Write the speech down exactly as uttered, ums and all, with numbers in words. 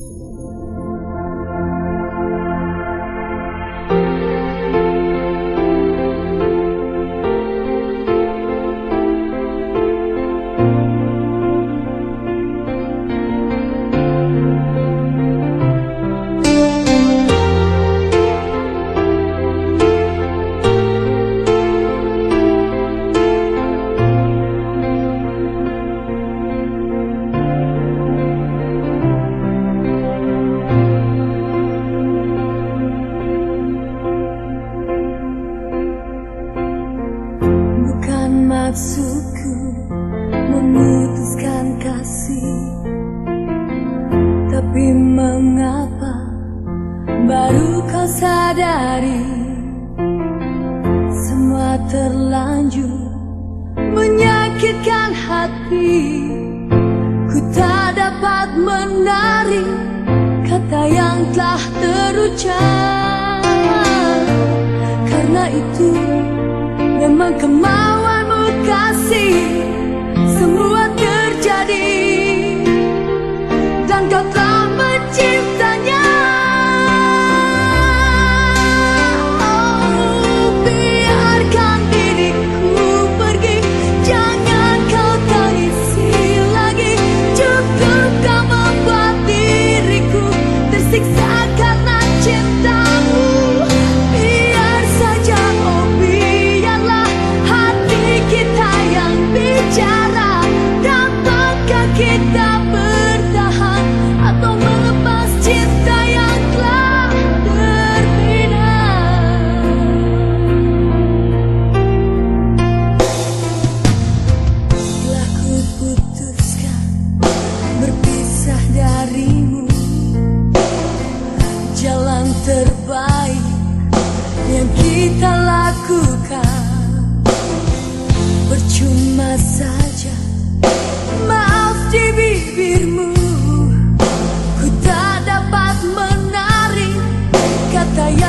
Maksudku memutuskan kasih, tapi mengapa baru kau sadari semua terlanjur menyakitkan hati. Ku tak dapat menarik kata yang telah terucap, karena itu memang kemauanmu kasih. Semua terjadi dan kau telah menciptanya. Oh, biarkan diriku pergi, jangan kau tangisi lagi. Cukup kau membuat diriku tersiksa karena cintamu. Biar saja, oh biarlah hati kita yang bicara. Dapatkah kita bertahan atau melepas cinta yang telah terbina? Telah ku putuskan berpisah darimu, jalan terbaik yang kita lakukan. Percuma saja maaf di bibirmu, ku tak dapat menarik kata